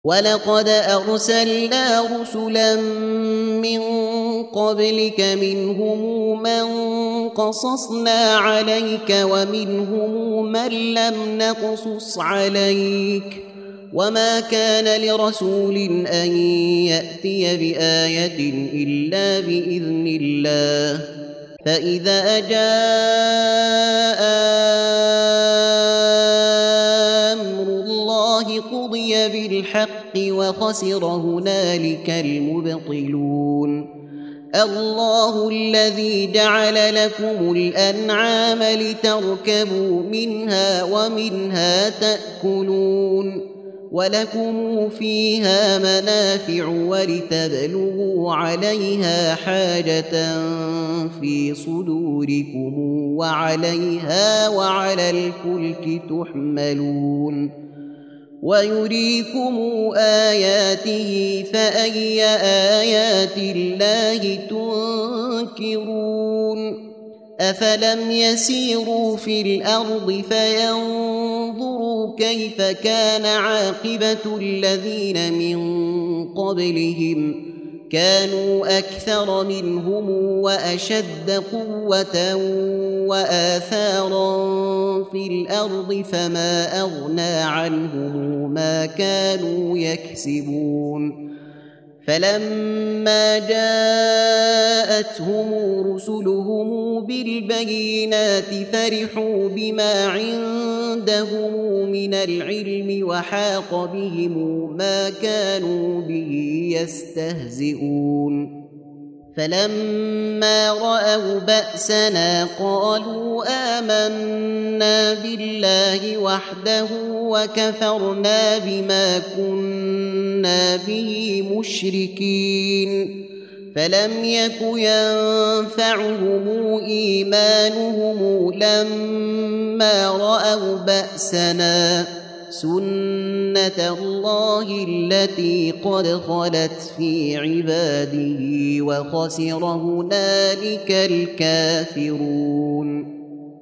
ولقد أرسلنا رسلا من قبلك منهم من قصصنا عليك ومنهم من لم نقصص عليك وما كان لرسول أن يأتي بآية إلا بإذن الله فإذا جاء أمر الله قضي بالحق وخسر هنالك المبطلون الله الذي جعل لكم الأنعام لتركبوا منها ومنها تأكلون ولكم فيها منافع ولتبلغوا عليها حاجة في صدوركم وعليها وعلى الفلك تحملون ويريكم آياته فأي آيات الله تنكرون أفلم يسيروا في الأرض فينظروا كيف كان عاقبة الذين من قبلهم كانوا أكثر منهم وأشد قوة وآثارا في الأرض فما أغنى عنهم ما كانوا يكسبون فلما جاءتهم رسلهم بالبينات فرحوا بما عندهم من العلم وحاق بهم ما كانوا به يستهزئون فلما رأوا بأسنا قالوا آمنا بالله وحده وكفرنا بما كنا به مشركين فلم يك ينفعهم إيمانهم لما رأوا بأسنا سنة الله التي قد خلت في عباده وخسر هنالك الكافرون